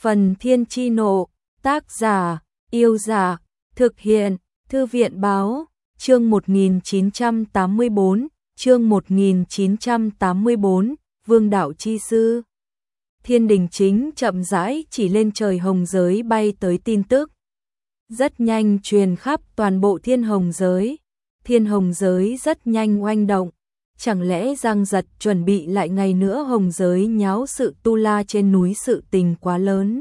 Phần Thiên Chi Nộ, tác giả, Yêu Dạ, thực hiện, Thư viện Báo, chương 1984, chương 1984, Vương Đạo Chi Sư. Thiên Đình Chính chậm rãi chỉ lên trời hồng giới bay tới tin tức. Rất nhanh truyền khắp toàn bộ thiên hồng giới. Thiên hồng giới rất nhanh oanh động. Chẳng lẽ Giang Giật chuẩn bị lại ngày nữa hồng giới nháo sự tu la trên núi, sự tình quá lớn.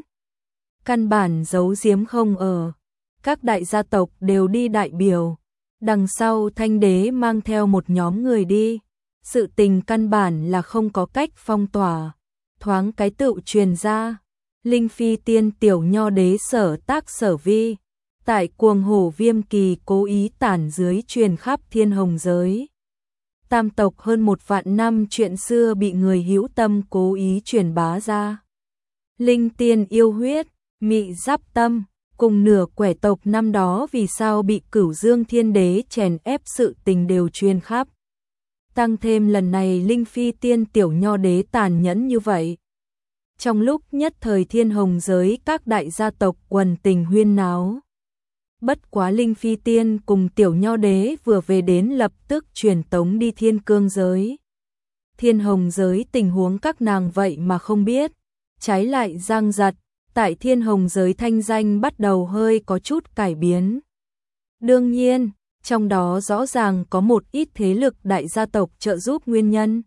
Căn bản giấu giếm không ở. Các đại gia tộc đều đi đại biểu. Đằng sau Thanh Đế mang theo một nhóm người đi. Sự tình căn bản là không có cách phong tỏa. Thoáng cái tựu truyền ra. Linh Phi Tiên Tiểu Nho Đế sở tác sở vi. Tại Cuồng Hổ Viêm Kỳ cố ý tản dưới truyền khắp thiên hồng giới. Tam tộc hơn 1 vạn năm chuyện xưa bị người hữu tâm cố ý truyền bá ra. Linh Tiên yêu huyết, mị giáp tâm, cùng nửa quẻ tộc năm đó vì sao bị Cửu Dương Thiên Đế chèn ép sự tình đều truyền khắp. Tăng thêm lần này Linh Phi Tiên Tiểu Nho Đế tàn nhẫn như vậy. Trong lúc nhất thời thiên hồng giới các đại gia tộc quần tình huyên náo. Bất quá Linh Phi Tiên cùng Tiểu Nho Đế vừa về đến lập tức truyền tống đi Thiên Cương giới. Thiên hồng giới tình huống các nàng vậy mà không biết. Trái lại Giang Giật, tại thiên hồng giới thanh danh bắt đầu hơi có chút cải biến. Đương nhiên, trong đó rõ ràng có một ít thế lực đại gia tộc trợ giúp nguyên nhân.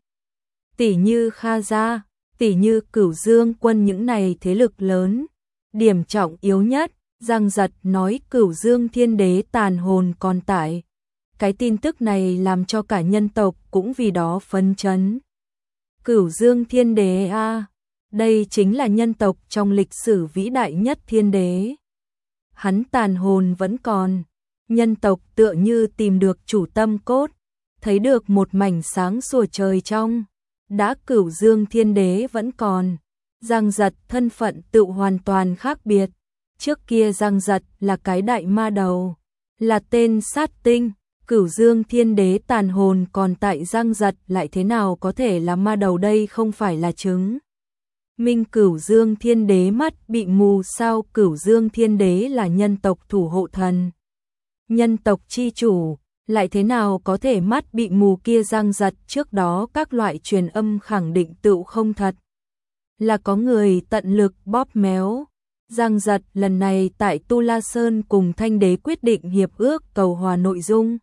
Tỷ như Kha Gia, tỷ như Cửu Dương Quân, những này thế lực lớn. Điểm trọng yếu nhất, Giang Giật nói Cửu Dương Thiên Đế tàn hồn còn tại. Cái tin tức này làm cho cả nhân tộc cũng vì đó phấn chấn. Cửu Dương Thiên Đế a, đây chính là nhân tộc trong lịch sử vĩ đại nhất thiên đế. Hắn tàn hồn vẫn còn. Nhân tộc tựa như tìm được chủ tâm cốt, thấy được một mảnh sáng sủa trời trong. Đã Cửu Dương Thiên Đế vẫn còn. Giang Giật thân phận tự hoàn toàn khác biệt. Trước kia Giang Giật là cái đại ma đầu, là tên sát tinh. Cửu Dương Thiên Đế tàn hồn còn tại, Giang Giật lại thế nào có thể là ma đầu, đây không phải là chứng minh Cửu Dương Thiên Đế mắt bị mù sao? Cửu Dương Thiên Đế là nhân tộc thủ hộ thần, nhân tộc chi chủ, lại thế nào có thể mắt bị mù kia? Giang Giật trước đó các loại truyền âm khẳng định tựu không thật, là có người tận lực bóp méo. Giang Giật lần này tại Tu La Sơn cùng Thanh Đế quyết định hiệp ước cầu hòa nội dung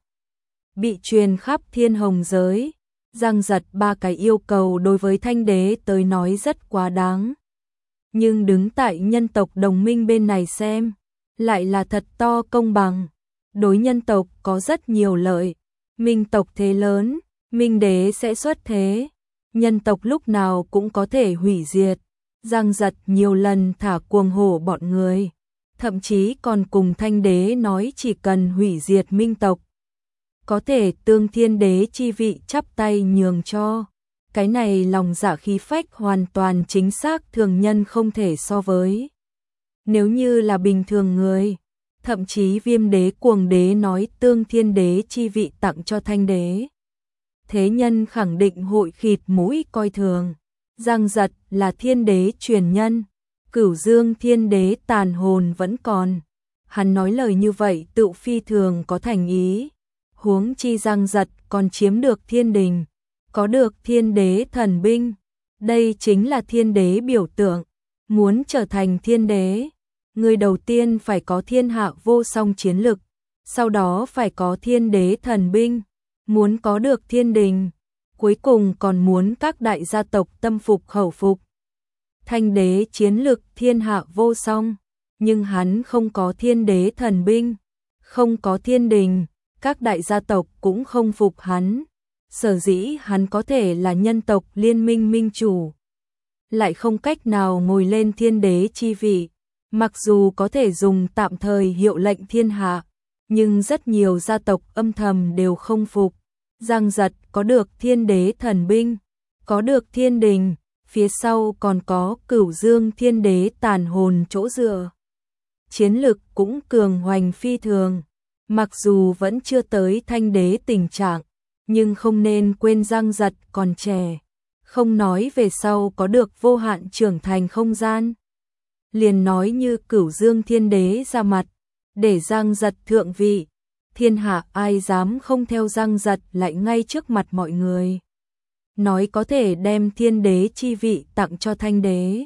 bị truyền khắp thiên hồng giới. Giang Giật 3 cái yêu cầu đối với Thanh Đế tới nói rất quá đáng. Nhưng đứng tại nhân tộc đồng minh bên này xem, lại là thật to công bằng. Đối nhân tộc có rất nhiều lợi. Minh tộc thế lớn, Minh Đế sẽ xuất thế. Nhân tộc lúc nào cũng có thể hủy diệt. Giang Giật nhiều lần thả Cuồng Hổ bọn người. Thậm chí còn cùng Thanh Đế nói chỉ cần hủy diệt Minh tộc, có thể tương Thiên Đế chi vị chắp tay nhường cho. Cái này lòng dạ khí phách hoàn toàn chính xác, thường nhân không thể so với. Nếu như là bình thường người, thậm chí Viêm Đế Cuồng Đế nói tương Thiên Đế chi vị tặng cho Thanh Đế, thế nhân khẳng định hội khịt mũi coi thường. Giang Giật là Thiên Đế truyền nhân, Cửu Dương Thiên Đế tàn hồn vẫn còn. Hắn nói lời như vậy tự phi thường có thành ý. Huống chi Giang Giật còn chiếm được thiên đình, có được Thiên Đế thần binh. Đây chính là Thiên Đế biểu tượng. Muốn trở thành Thiên Đế, người đầu tiên phải có thiên hạ vô song chiến lực, sau đó phải có Thiên Đế thần binh, muốn có được thiên đình, cuối cùng còn muốn các đại gia tộc tâm phục khẩu phục. Thanh Đế chiến lực thiên hạ vô song, nhưng hắn không có Thiên Đế thần binh, không có thiên đình, các đại gia tộc cũng không phục hắn. Sở dĩ hắn có thể là nhân tộc liên minh minh chủ, lại không cách nào ngồi lên Thiên Đế chi vị. Mặc dù có thể dùng tạm thời hiệu lệnh thiên hạ, nhưng rất nhiều gia tộc âm thầm đều không phục. Giang Giật có được Thiên Đế thần binh, có được thiên đình, phía sau còn có Cửu Dương Thiên Đế tàn hồn chỗ dựa. Chiến lực cũng cường hoành phi thường. Mặc dù vẫn chưa tới Thanh Đế tình trạng, nhưng không nên quên Giang Giật còn trẻ. Không nói về sau có được vô hạn trưởng thành không gian. liền nói như Cửu Dương Thiên Đế ra mặt, để Giang Giật thượng vị, thiên hạ ai dám không theo Giang Giật, lại ngay trước mặt mọi người nói có thể đem Thiên Đế chi vị tặng cho Thanh Đế.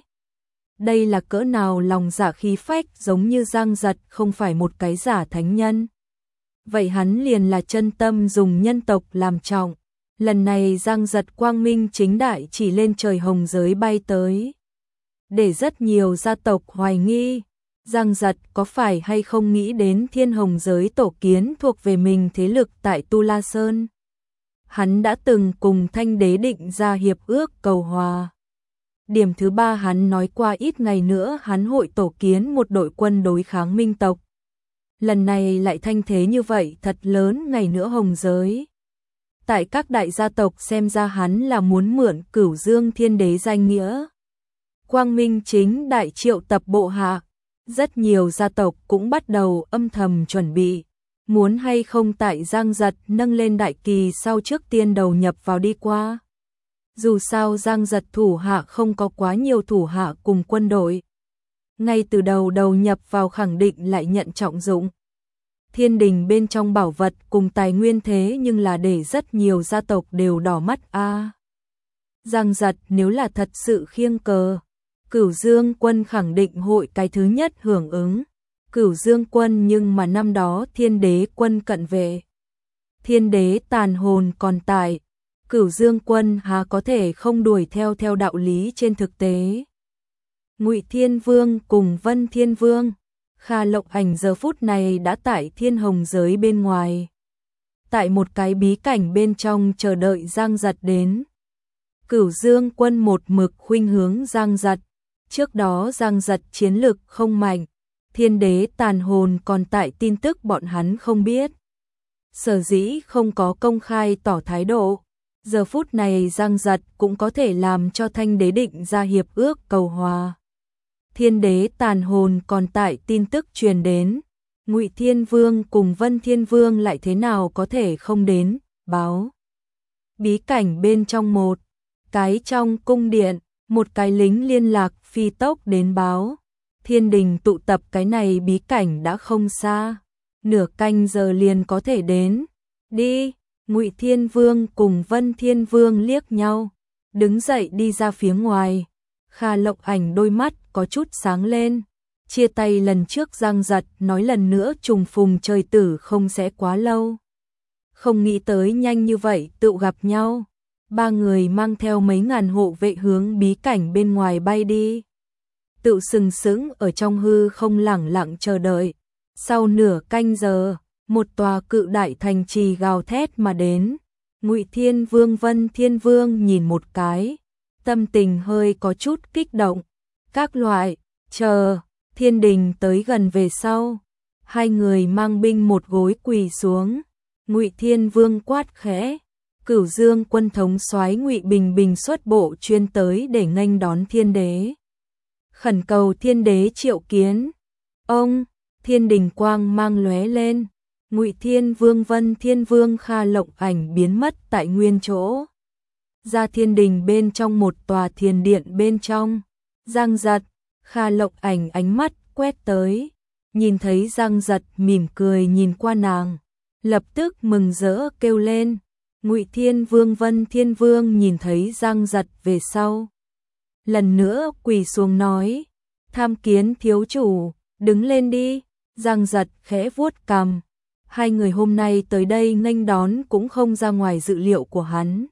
Đây là cỡ nào lòng dạ khí phách, giống như Giang Giật không phải một cái giả thánh nhân. Vậy hắn liền là chân tâm dùng nhân tộc làm trọng. Lần này Giang Giật quang minh chính đại chỉ lên trời hồng giới bay tới, để rất nhiều gia tộc hoài nghi, Giang Giật có phải hay không nghĩ đến thiên hồng giới tổ kiến thuộc về mình thế lực tại Tu La Sơn. Hắn đã từng cùng Thanh Đế định ra hiệp ước cầu hòa. Điểm thứ ba, hắn nói qua ít ngày nữa hắn hội tổ kiến một đội quân đối kháng Minh tộc. Lần này lại thanh thế như vậy, thật lớn, ngày nữa hồng giới. Tại các đại gia tộc xem ra hắn là muốn mượn Cửu Dương Thiên Đế danh nghĩa. Quang minh chính đại triệu tập bộ hạ, rất nhiều gia tộc cũng bắt đầu âm thầm chuẩn bị, muốn hay không tại Giang Giật nâng lên đại kỳ sau trước tiên đầu nhập vào đi qua. Dù sao Giang Giật thủ hạ không có quá nhiều thủ hạ cùng quân đội, ngay từ đầu nhập vào khẳng định lại nhận trọng dụng. Thiên đình bên trong bảo vật cùng tài nguyên thế nhưng là để rất nhiều gia tộc đều đỏ mắt a. Giang Giật nếu là thật sự khiêng cờ, Cửu Dương quân khẳng định hội cái thứ nhất hưởng ứng. Cửu Dương quân, nhưng mà năm đó Thiên Đế quân cận vệ, Thiên Đế tàn hồn còn tại, Cửu Dương quân há có thể không đuổi theo đạo lý trên thực tế. Ngụy Thiên Vương cùng Vân Thiên Vương, Kha Lộng Ảnh giờ phút này đã tại Thiên Hồng giới bên ngoài, tại một cái bí cảnh bên trong chờ đợi Giang Giật đến. Cửu Dương quân một mực khuynh hướng Giang Giật, trước đó Giang Giật chiến lực không mạnh, Thiên Đế tàn hồn còn tại, tin tức bọn hắn không biết, sở dĩ không có công khai tỏ thái độ. Giờ phút này Giang Giật cũng có thể làm cho Thanh Đế định ra hiệp ước cầu hòa. Thiên Đế tàn hồn còn tại, tin tức truyền đến, Ngụy Thiên Vương cùng Vân Thiên Vương lại thế nào có thể không đến báo. Bí cảnh bên trong một cái trong cung điện, một cái lính liên lạc phi tốc đến báo, thiên đình tụ tập, cái này bí cảnh đã không xa, nửa canh giờ liền có thể đến. Đi. Ngụy Thiên Vương cùng Vân Thiên Vương liếc nhau, đứng dậy đi ra phía ngoài. Kha Lộng Ảnh đôi mắt có chút sáng lên, chia tay lần trước Giang Giật, nói lần nữa trùng phùng trời tử không sẽ quá lâu. Không nghĩ tới nhanh như vậy tự gặp nhau. Ba người mang theo mấy ngàn hộ vệ hướng bí cảnh bên ngoài bay đi. Tự sừng sững ở trong hư không lẳng lặng chờ đợi. Sau nửa canh giờ, một tòa cự đại thành trì gào thét mà đến. Ngụy Thiên Vương Vân Thiên Vương nhìn một cái, tâm tình hơi có chút kích động. Các loại, chờ, thiên đình tới gần về sau, hai người mang binh một gối quỳ xuống. Ngụy Thiên Vương quát khẽ, Cửu Dương quân thống soái Ngụy Bình Bình xuất bộ chuyên tới để nghênh đón Thiên Đế. Khẩn cầu Thiên Đế triệu kiến. Ông, thiên đình quang mang lóe lên. Ngụy Thiên Vương Vân Thiên Vương Kha Lộng Ảnh biến mất tại nguyên chỗ. Ra thiên đình bên trong một tòa thiền điện bên trong. Giang Giật, Kha Lộng Ảnh ánh mắt quét tới, nhìn thấy Giang Giật mỉm cười nhìn qua nàng, lập tức mừng rỡ kêu lên. Ngụy Thiên Vương Vân Thiên Vương nhìn thấy Giang Giật về sau, lần nữa quỳ xuống nói, tham kiến thiếu chủ, đứng lên đi. Giang Giật khẽ vuốt cằm, hai người hôm nay tới đây nghênh đón cũng không ra ngoài dự liệu của hắn.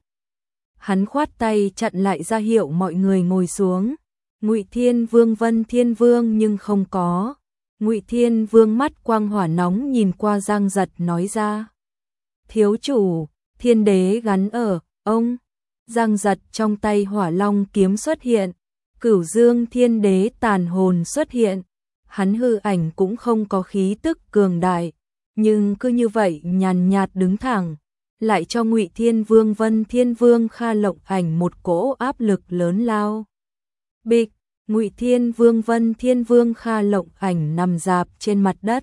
Hắn khoát tay chặn lại ra hiệu mọi người ngồi xuống. Ngụy Thiên Vương Vân Thiên Vương nhưng không có. Ngụy Thiên Vương mắt quang hỏa nóng nhìn qua Giang Giật nói ra, thiếu chủ, Thiên Đế gắn ở ông. Giang Giật trong tay Hỏa Long kiếm xuất hiện, Cửu Dương Thiên Đế tàn hồn xuất hiện. Hắn hư ảnh cũng không có khí tức cường đại, nhưng cứ như vậy nhàn nhạt đứng thẳng, lại cho Ngụy Thiên Vương Vân Thiên Vương Kha Lộng Ảnh một cỗ áp lực lớn lao. Bịch, Ngụy Thiên Vương Vân Thiên Vương Kha Lộng Ảnh nằm rạp trên mặt đất.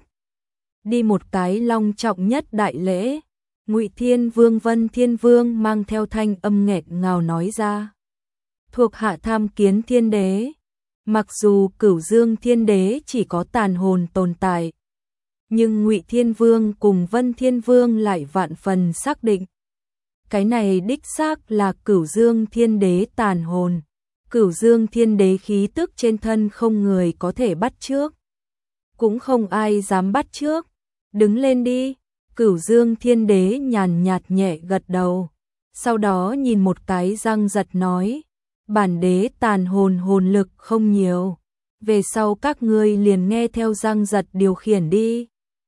Đi một cái long trọng nhất đại lễ. Ngụy Thiên Vương Vân Thiên Vương mang theo thanh âm nghẹt ngào nói ra, thuộc hạ tham kiến Thiên Đế. Mặc dù Cửu Dương Thiên Đế chỉ có tàn hồn tồn tại, nhưng Ngụy Thiên Vương cùng Vân Thiên Vương lại vạn phần xác định. Cái này đích xác là Cửu Dương Thiên Đế tàn hồn. Cửu Dương Thiên Đế khí tức trên thân không người có thể bắt chước, cũng không ai dám bắt chước. Đứng lên đi. Cửu Dương Thiên Đế nhàn nhạt nhẹ gật đầu, sau đó nhìn một cái răng giật nói, bản đế tàn hồn hồn lực không nhiều, về sau các ngươi liền nghe theo răng giật điều khiển đi.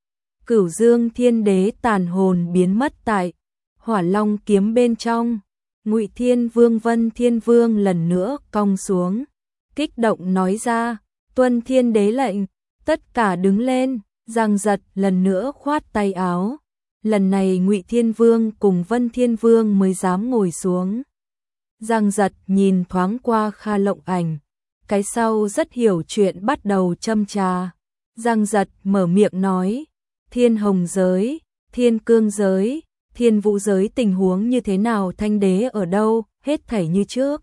Cửu Dương Thiên Đế tàn hồn biến mất tại Hỏa Long kiếm bên trong. Ngụy Thiên Vương Vân Thiên Vương lần nữa cong xuống, kích động nói ra, tuân Thiên Đế lệnh, tất cả đứng lên. Giang Giật lần nữa khoát tay áo, lần này Ngụy Thiên Vương cùng Vân Thiên Vương mới dám ngồi xuống. Giang Giật nhìn thoáng qua Kha Lộng Ảnh, cái sau rất hiểu chuyện bắt đầu châm trà. Giang Giật mở miệng nói, Thiên Hồng giới, Thiên Cương giới, Thiên Vũ giới tình huống như thế nào, Thanh Đế ở đâu, hết thảy như trước.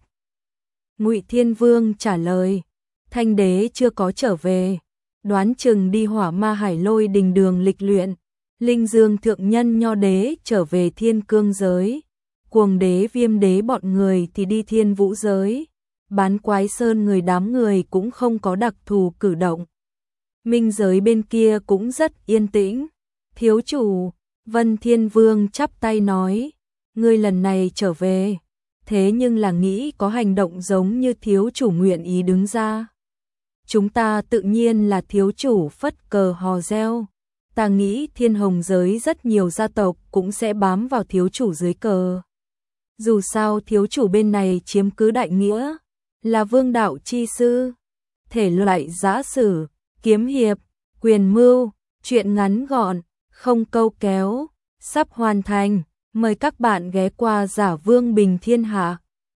Ngụy Thiên Vương trả lời, Thanh Đế chưa có trở về, đoán chừng đi Hỏa Ma Hải Lôi Đình đường lịch luyện. Linh Dương Thượng Nhân Nho Đế trở về Thiên Cương giới, Cuồng Đế Viêm Đế bọn người thì đi Thiên Vũ giới. Bán Quái Sơn người đám người cũng không có đặc thù cử động. Minh giới bên kia cũng rất yên tĩnh. Thiếu chủ, Vân Thiên Vương chắp tay nói, ngươi lần này trở về, thế nhưng là nghĩ có hành động giống như thiếu chủ nguyện ý đứng ra. Chúng ta tự nhiên là thiếu chủ phất cờ hò reo. Ta nghĩ Thiên Hồng giới rất nhiều gia tộc cũng sẽ bám vào thiếu chủ dưới cờ. Dù sao thiếu chủ bên này chiếm cứ đại nghĩa, là vương đạo chi sư. Thể loại giã sử, kiếm hiệp, quyền mưu, truyện ngắn gọn, không câu kéo, sắp hoàn thành. Mời các bạn ghé qua Giả Vương Bình Thiên Hạ.